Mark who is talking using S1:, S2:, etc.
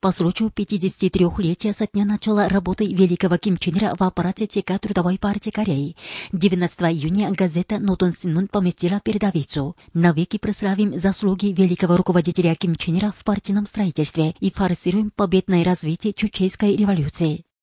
S1: По случаю 53-летия со дня начала работы великого Ким Чен Ира в аппарате ЦК Трудовой партии Кореи 19 июня газета «Нотон Синмун» поместила передовицу: «Навеки прославим заслуги великого руководителя Ким Чен Ира в партийном строительстве и форсируем победное развитие Чучейской революции».